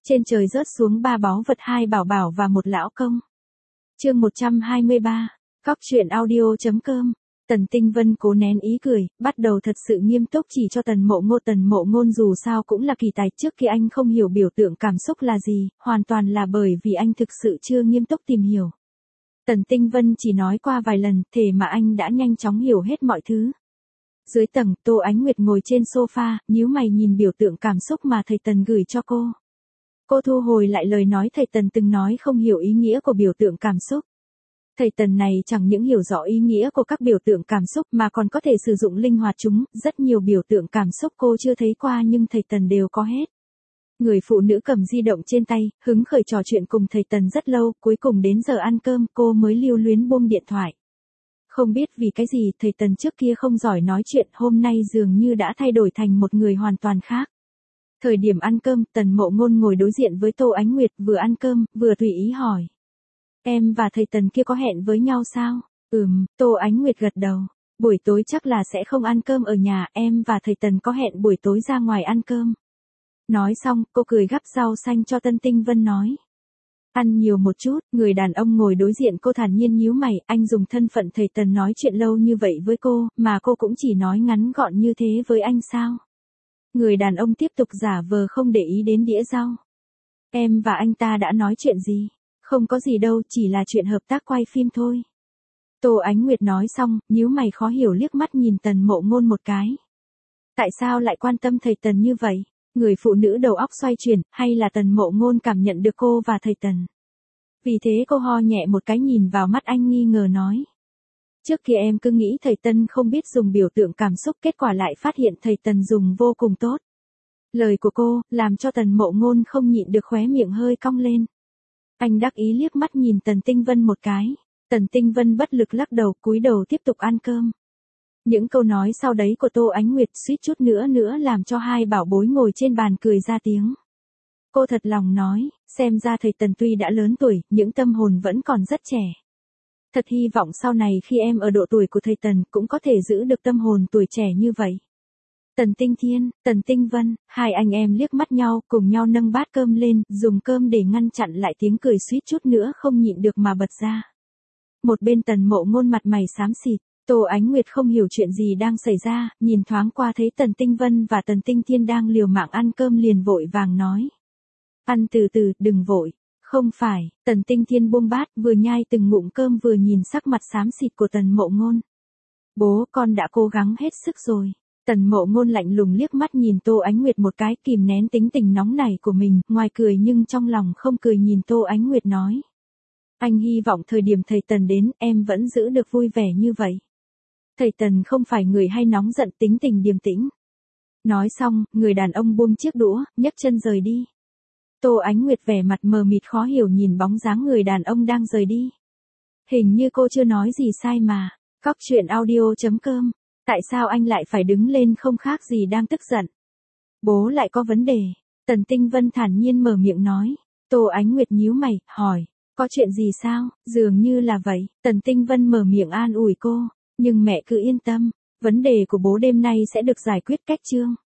Trên trời rớt xuống 3 báu vật, 2 bảo bảo và 1 lão công. Chương 123. Cóc truyện audio.com. Tần Tinh Vân cố nén ý cười, bắt đầu thật sự nghiêm túc chỉ cho Tần Mộ Ngôn dù sao cũng là kỳ tài, trước khi anh không hiểu biểu tượng cảm xúc là gì, hoàn toàn là bởi vì anh thực sự chưa nghiêm túc tìm hiểu. Tần Tinh Vân chỉ nói qua vài lần, thế mà anh đã nhanh chóng hiểu hết mọi thứ. Dưới tầng, Tô Ánh Nguyệt ngồi trên sofa, nhíu mày nhìn biểu tượng cảm xúc mà thầy Tần gửi cho cô. Cô thu hồi lại lời nói thầy Tần từng nói không hiểu ý nghĩa của biểu tượng cảm xúc. Thầy Tần này chẳng những hiểu rõ ý nghĩa của các biểu tượng cảm xúc mà còn có thể sử dụng linh hoạt chúng, rất nhiều biểu tượng cảm xúc cô chưa thấy qua nhưng thầy Tần đều có hết. Người phụ nữ cầm di động trên tay, hứng khởi trò chuyện cùng thầy Tần rất lâu, cuối cùng đến giờ ăn cơm cô mới lưu luyến buông điện thoại. Không biết vì cái gì thầy Tần trước kia không giỏi nói chuyện, hôm nay dường như đã thay đổi thành một người hoàn toàn khác. Thời điểm ăn cơm, Tần Mộ Ngôn ngồi đối diện với Tô Ánh Nguyệt, vừa ăn cơm, vừa tùy ý hỏi. Em và thầy Tần kia có hẹn với nhau sao? Tô Ánh Nguyệt gật đầu. Buổi tối chắc là sẽ không ăn cơm ở nhà, em và thầy Tần có hẹn buổi tối ra ngoài ăn cơm. Nói xong, cô cười gắp rau xanh cho Tần Tinh Vân nói. Ăn nhiều một chút, người đàn ông ngồi đối diện cô thản nhiên nhíu mày, anh dùng thân phận thầy Tần nói chuyện lâu như vậy với cô, mà cô cũng chỉ nói ngắn gọn như thế với anh sao? Người đàn ông tiếp tục giả vờ không để ý đến đĩa rau. Em và anh ta đã nói chuyện gì? Không có gì đâu, chỉ là chuyện hợp tác quay phim thôi. Tô Ánh Nguyệt nói xong, nhíu mày khó hiểu liếc mắt nhìn Tần Mộ Ngôn một cái. Tại sao lại quan tâm thầy Tần như vậy? Người phụ nữ đầu óc xoay chuyển, hay là Tần Mộ Ngôn cảm nhận được cô và thầy Tần? Vì thế cô ho nhẹ một cái nhìn vào mắt anh nghi ngờ nói. Trước kia em cứ nghĩ thầy Tần không biết dùng biểu tượng cảm xúc, kết quả lại phát hiện thầy Tần dùng vô cùng tốt. Lời của cô, làm cho Tần Mộ Ngôn không nhịn được khóe miệng hơi cong lên. Anh đắc ý liếc mắt nhìn Tần Tinh Vân một cái. Tần Tinh Vân bất lực lắc đầu, cúi đầu tiếp tục ăn cơm. Những câu nói sau đấy của Tô Ánh Nguyệt suýt chút nữa làm cho hai bảo bối ngồi trên bàn cười ra tiếng. Cô thật lòng nói, xem ra thầy Tần tuy đã lớn tuổi, những tâm hồn vẫn còn rất trẻ. Thật hy vọng sau này khi em ở độ tuổi của thầy Tần cũng có thể giữ được tâm hồn tuổi trẻ như vậy. Tần Tinh Thiên, Tần Tinh Vân, hai anh em liếc mắt nhau, cùng nhau nâng bát cơm lên, dùng cơm để ngăn chặn lại tiếng cười suýt chút nữa không nhịn được mà bật ra. Một bên Tần Mộ Ngôn mặt mày xám xịt, Tô Ánh Nguyệt không hiểu chuyện gì đang xảy ra, nhìn thoáng qua thấy Tần Tinh Vân và Tần Tinh Thiên đang liều mạng ăn cơm liền vội vàng nói. Ăn từ từ, đừng vội. Không phải, Tần Tinh Thiên buông bát, vừa nhai từng ngụm cơm vừa nhìn sắc mặt xám xịt của Tần Mộ Ngôn. Bố con đã cố gắng hết sức rồi. Tần Mộ Ngôn lạnh lùng liếc mắt nhìn Tô Ánh Nguyệt một cái, kìm nén tính tình nóng nảy của mình, ngoài cười nhưng trong lòng không cười, nhìn Tô Ánh Nguyệt nói. Anh hy vọng thời điểm thầy Tần đến, em vẫn giữ được vui vẻ như vậy. Thầy Tần không phải người hay nóng giận, tính tình điềm tĩnh. Nói xong, người đàn ông buông chiếc đũa, nhấc chân rời đi. Tô Ánh Nguyệt vẻ mặt mờ mịt khó hiểu nhìn bóng dáng người đàn ông đang rời đi. Hình như cô chưa nói gì sai mà. Cóc truyện audio.com. Tại sao anh lại phải đứng lên không khác gì đang tức giận? Bố lại có vấn đề. Tần Tinh Vân thản nhiên mở miệng nói. Tô Ánh Nguyệt nhíu mày, hỏi. Có chuyện gì sao? Dường như là vậy. Tần Tinh Vân mở miệng an ủi cô. Nhưng mẹ cứ yên tâm. Vấn đề của bố đêm nay sẽ được giải quyết cách chương.